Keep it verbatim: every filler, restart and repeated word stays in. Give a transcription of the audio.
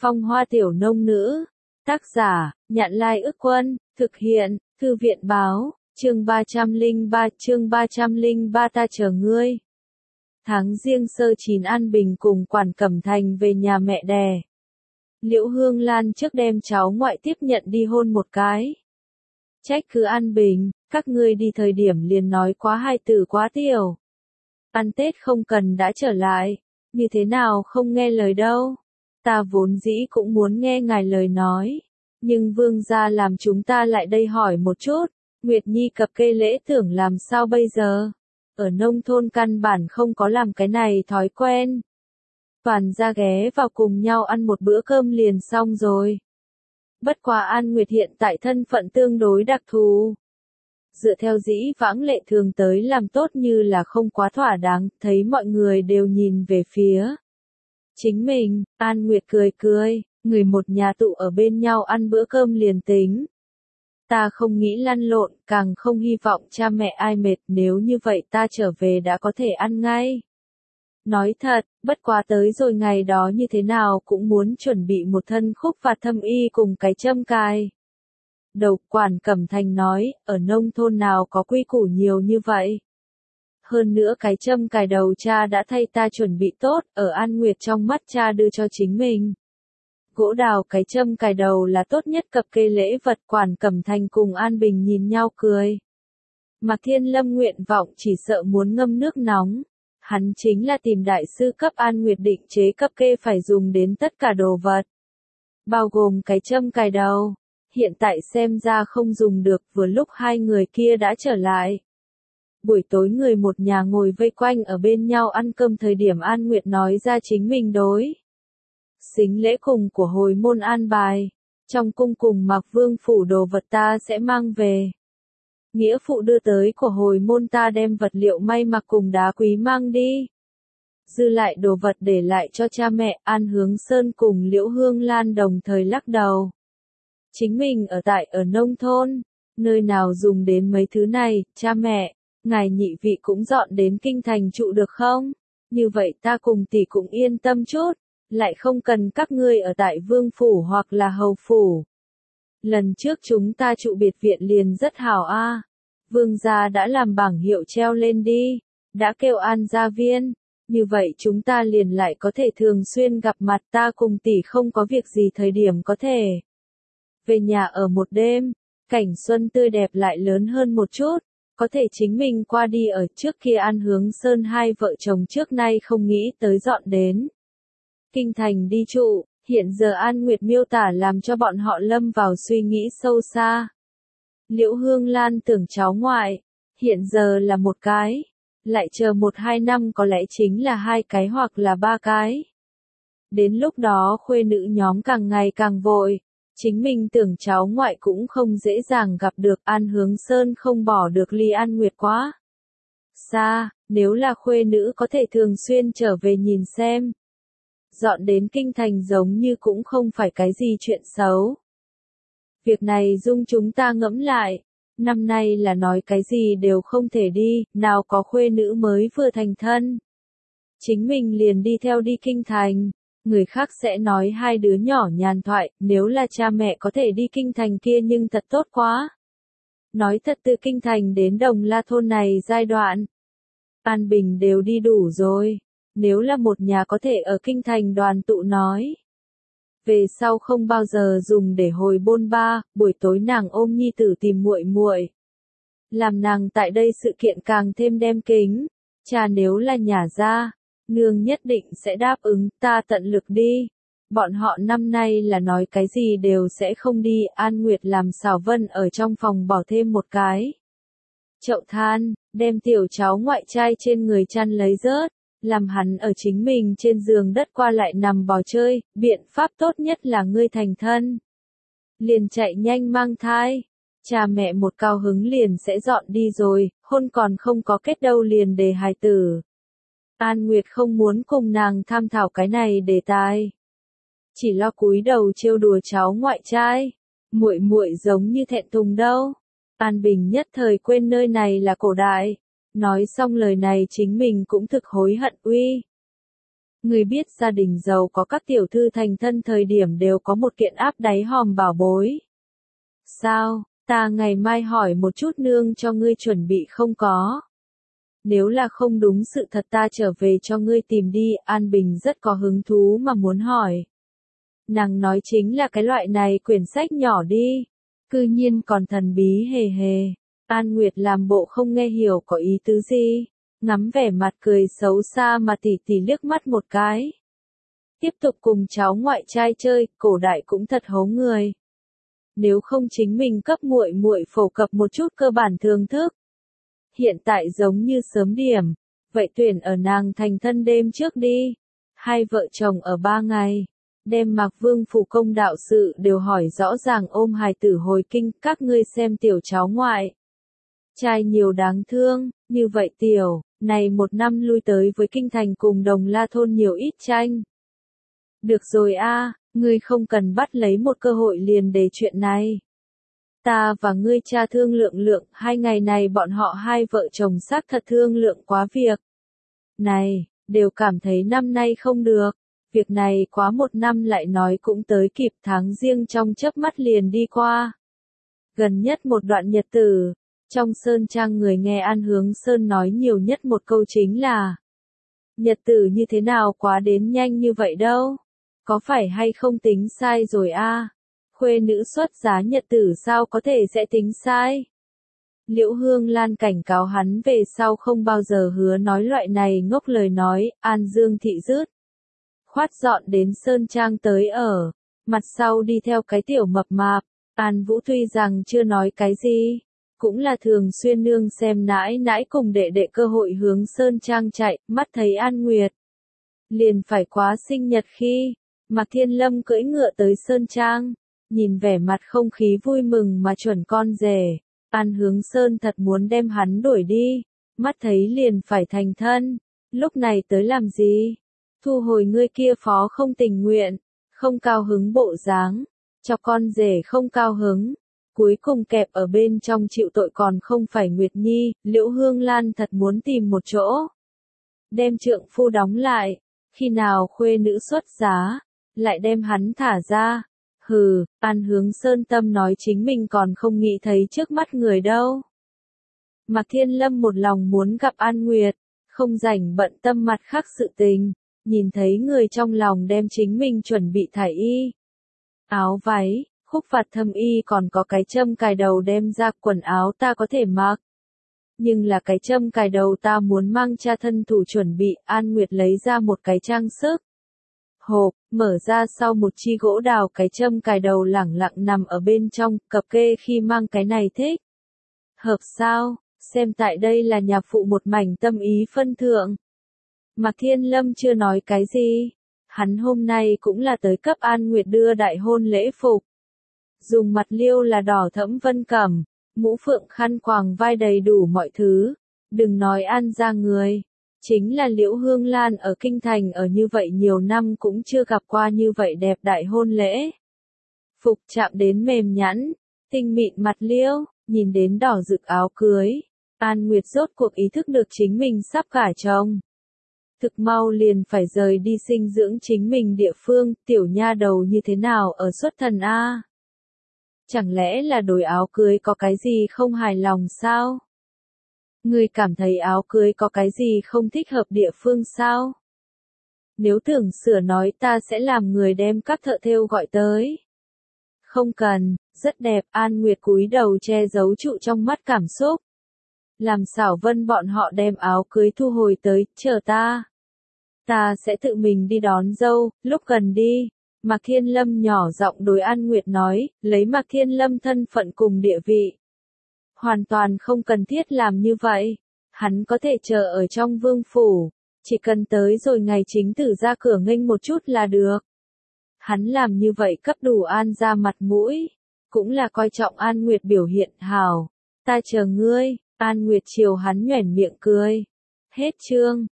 Phong hoa tiểu nông nữ. Tác giả, Nhạn Lai Ức Quân, thực hiện, Thư viện Báo, chương ba trăm lẻ ba, chương ba trăm lẻ ba ta chờ ngươi. Tháng Giêng sơ chín An Bình cùng Quản Cẩm Thành về nhà mẹ đẻ. Liễu Hương Lan trước đem cháu ngoại tiếp nhận đi hôn một cái. Trách cứ An Bình, các ngươi đi thời điểm liền nói quá hai từ quá tiểu. Ăn Tết không cần đã trở lại, như thế nào không nghe lời đâu. Ta vốn dĩ cũng muốn nghe ngài lời nói, nhưng vương gia làm chúng ta lại đây hỏi một chút, Nguyệt Nhi cập kê lễ tưởng làm sao bây giờ? Ở nông thôn căn bản không có làm cái này thói quen. Toàn gia ghé vào cùng nhau ăn một bữa cơm liền xong rồi. Bất quá An Nguyệt hiện tại thân phận tương đối đặc thù. Dựa theo dĩ vãng lệ thường tới làm tốt như là không quá thỏa đáng, thấy mọi người đều nhìn về phía chính mình. An Nguyệt cười cười, người một nhà tụ ở bên nhau ăn bữa cơm liền tính. Ta không nghĩ lăn lộn, càng không hy vọng cha mẹ ai mệt, nếu như vậy ta trở về đã có thể ăn ngay. Nói thật, bất quá tới rồi ngày đó như thế nào cũng muốn chuẩn bị một thân khúc và thâm y cùng cái châm cài. Đầu Quản Cẩm Thành nói, ở nông thôn nào có quy củ nhiều như vậy. Hơn nữa cái châm cài đầu cha đã thay ta chuẩn bị tốt, ở An Nguyệt trong mắt cha đưa cho chính mình. Gỗ đào cái châm cài đầu là tốt nhất cập kê lễ vật. Quản Cẩm Thành cùng An Bình nhìn nhau cười. Mạc Thiên Lâm nguyện vọng chỉ sợ muốn ngâm nước nóng. Hắn chính là tìm đại sư cấp An Nguyệt định chế cập kê phải dùng đến tất cả đồ vật. Bao gồm cái châm cài đầu. Hiện tại xem ra không dùng được, vừa lúc hai người kia đã trở lại. Buổi tối người một nhà ngồi vây quanh ở bên nhau ăn cơm thời điểm An Nguyệt nói ra chính mình đối sính lễ cùng của hồi môn an bài. Trong cung cùng Mạc Vương phủ đồ vật ta sẽ mang về. Nghĩa phụ đưa tới của hồi môn ta đem vật liệu may mặc cùng đá quý mang đi. Dư lại đồ vật để lại cho cha mẹ. An Hướng Sơn cùng Liễu Hương Lan đồng thời lắc đầu. Chính mình ở tại ở nông thôn, nơi nào dùng đến mấy thứ này, cha mẹ, ngài nhị vị cũng dọn đến kinh thành trụ được không? Như vậy ta cùng tỷ cũng yên tâm chút, lại không cần các ngươi ở tại vương phủ hoặc là hầu phủ. Lần trước chúng ta trụ biệt viện liền rất hảo a. Vương gia đã làm bảng hiệu treo lên đi, đã kêu An gia viên, như vậy chúng ta liền lại có thể thường xuyên gặp mặt. Ta cùng tỷ không có việc gì thời điểm có thể về nhà ở một đêm, cảnh xuân tươi đẹp lại lớn hơn một chút, có thể chính mình qua đi ở. Trước kia An Hướng Sơn hai vợ chồng trước nay không nghĩ tới dọn đến kinh thành đi trụ, hiện giờ An Nguyệt miêu tả làm cho bọn họ lâm vào suy nghĩ sâu xa. Liễu Hương Lan tưởng cháu ngoại, hiện giờ là một cái, lại chờ một hai năm có lẽ chính là hai cái hoặc là ba cái. Đến lúc đó khuê nữ nhóm càng ngày càng vội. Chính mình tưởng cháu ngoại cũng không dễ dàng gặp được. An Hướng Sơn không bỏ được ly An Nguyệt quá xa, nếu là khuê nữ có thể thường xuyên trở về nhìn xem. Dọn đến kinh thành giống như cũng không phải cái gì chuyện xấu. Việc này dung chúng ta ngẫm lại, năm nay là nói cái gì đều không thể đi, nào có khuê nữ mới vừa thành thân. Chính mình liền đi theo đi kinh thành. Người khác sẽ nói hai đứa nhỏ nhàn thoại, nếu là cha mẹ có thể đi kinh thành kia nhưng thật tốt quá. Nói thật, từ kinh thành đến Đồng La thôn này giai đoạn, An Bình đều đi đủ rồi. Nếu là một nhà có thể ở kinh thành đoàn tụ nói, về sau không bao giờ dùng để hồi bôn ba. Buổi tối nàng ôm nhi tử tìm muội muội, làm nàng tại đây sự kiện càng thêm đem kính. Cha nếu là nhà ra, nương nhất định sẽ đáp ứng, ta tận lực đi. Bọn họ năm nay là nói cái gì đều sẽ không đi. An Nguyệt làm Xảo Vân ở trong phòng bỏ thêm một cái chậu than, đem tiểu cháu ngoại trai trên người chăn lấy rớt, làm hắn ở chính mình trên giường đất qua lại nằm bò chơi. Biện pháp tốt nhất là ngươi thành thân, liền chạy nhanh mang thai. Cha mẹ một cao hứng liền sẽ dọn đi rồi, hôn còn không có kết đâu liền đề hài tử. An Nguyệt không muốn cùng nàng tham thảo cái này đề tài, chỉ lo cúi đầu trêu đùa cháu ngoại trai. Muội muội giống như thẹn thùng đâu. An Bình nhất thời quên nơi này là cổ đại. Nói xong lời này chính mình cũng thực hối hận. Uy, Người biết gia đình giàu có các tiểu thư thành thân thời điểm đều có một kiện áp đáy hòm bảo bối. Sao, ta ngày mai hỏi một chút nương cho ngươi chuẩn bị không có. Nếu là không đúng sự thật ta trở về cho ngươi tìm đi, An Bình rất có hứng thú mà muốn hỏi. Nàng nói chính là cái loại này quyển sách nhỏ đi. Cư nhiên còn thần bí hề hề. An Nguyệt làm bộ không nghe hiểu có ý tứ gì. Ngắm vẻ mặt cười xấu xa mà tỉ tỉ liếc mắt một cái. Tiếp tục cùng cháu ngoại trai chơi, cổ đại cũng thật hố người. Nếu không chính mình cấp muội muội phổ cập một chút cơ bản thường thức. Hiện tại giống như sớm điểm, vậy tuyển ở nàng thành thân đêm trước đi. Hai vợ chồng ở ba ngày, đem Mạc Vương phủ công đạo sự đều hỏi rõ ràng ôm hài tử hồi kinh, các ngươi xem tiểu cháu ngoại. Trai nhiều đáng thương, như vậy tiểu, này một năm lui tới với kinh thành cùng Đồng La thôn nhiều ít tranh. Được rồi a, ngươi không cần bắt lấy một cơ hội liền để chuyện này. Ta và ngươi cha thương lượng lượng, hai ngày này bọn họ hai vợ chồng xác thật thương lượng quá việc. Này, đều cảm thấy năm nay không được, việc này quá một năm lại nói cũng tới kịp, tháng riêng trong chớp mắt liền đi qua. Gần nhất một đoạn nhật tử, trong Sơn Trang người nghe An Hướng Sơn nói nhiều nhất một câu chính là: nhật tử như thế nào quá đến nhanh như vậy đâu, có phải hay không tính sai rồi a? Khuê nữ xuất giá nhật tử sao có thể sẽ tính sai? Liễu Hương Lan cảnh cáo hắn về sau không bao giờ hứa nói loại này ngốc lời nói. An Dương thị rứt khoát dọn đến Sơn Trang tới ở, mặt sau đi theo cái tiểu mập mạp. An Vũ tuy rằng chưa nói cái gì, cũng là thường xuyên nương xem nãi nãi cùng đệ đệ cơ hội hướng Sơn Trang chạy, mắt thấy An Nguyệt liền phải quá sinh nhật khi Mạc Thiên Lâm cưỡi ngựa tới Sơn Trang, nhìn vẻ mặt không khí vui mừng mà chuẩn con rể, An Hướng Sơn thật muốn đem hắn đuổi đi, mắt thấy liền phải thành thân, lúc này tới làm gì? Thu hồi ngươi kia phó không tình nguyện, không cao hứng bộ dáng, cho con rể không cao hứng, cuối cùng kẹp ở bên trong chịu tội còn không phải Nguyệt Nhi. Liễu Hương Lan thật muốn tìm một chỗ đem trượng phu đóng lại, khi nào khuê nữ xuất giá, lại đem hắn thả ra. Hừ, An Hướng Sơn tâm nói chính mình còn không nghĩ thấy trước mắt người đâu. Mạc Thiên Lâm một lòng muốn gặp An Nguyệt, không rảnh bận tâm mặt khác sự tình, nhìn thấy người trong lòng đem chính mình chuẩn bị thải y, áo váy, khúc vạt thâm y còn có cái châm cài đầu đem ra, quần áo ta có thể mặc. Nhưng là cái châm cài đầu ta muốn mang cha thân thủ chuẩn bị. An Nguyệt lấy ra một cái trang sức hộp, mở ra sau một chi gỗ đào, cái châm cài đầu lẳng lặng nằm ở bên trong, cập kê khi mang cái này thích. Hợp sao, xem tại đây là nhà phụ một mảnh tâm ý phân thượng. Mạc Thiên Lâm chưa nói cái gì, hắn hôm nay cũng là tới cấp An Nguyệt đưa đại hôn lễ phục. Dùng mặt liêu là đỏ thẫm vân cẩm, mũ phượng khăn quàng vai đầy đủ mọi thứ, đừng nói An ra người. Chính là Liễu Hương Lan ở Kinh Thành ở như vậy nhiều năm cũng chưa gặp qua như vậy đẹp đại hôn lễ. Phục chạm đến mềm nhẵn, tinh mịn mặt liễu, nhìn đến đỏ rực áo cưới. An Nguyệt rốt cuộc ý thức được chính mình sắp gả chồng. Thực mau liền phải rời đi sinh dưỡng chính mình địa phương, tiểu nha đầu như thế nào ở xuất thần a? Chẳng lẽ là đổi áo cưới có cái gì không hài lòng sao? Ngươi cảm thấy áo cưới có cái gì không thích hợp địa phương sao? Nếu tưởng sửa nói ta sẽ làm người đem các thợ thêu gọi tới. Không cần, rất đẹp. An Nguyệt cúi đầu che giấu trụ trong mắt cảm xúc. Làm Xảo Vân bọn họ đem áo cưới thu hồi tới, chờ ta. Ta sẽ tự mình đi đón dâu, lúc gần đi. Mạc Thiên Lâm nhỏ giọng đối An Nguyệt nói, lấy Mạc Thiên Lâm thân phận cùng địa vị. Hoàn toàn không cần thiết làm như vậy. Hắn có thể chờ ở trong vương phủ, chỉ cần tới rồi ngày chính tử ra cửa nghênh một chút là được. Hắn làm như vậy cấp đủ An ra mặt mũi, cũng là coi trọng An Nguyệt biểu hiện hảo. Ta chờ ngươi. An Nguyệt chiều hắn nhoẻn miệng cười. Hết chương.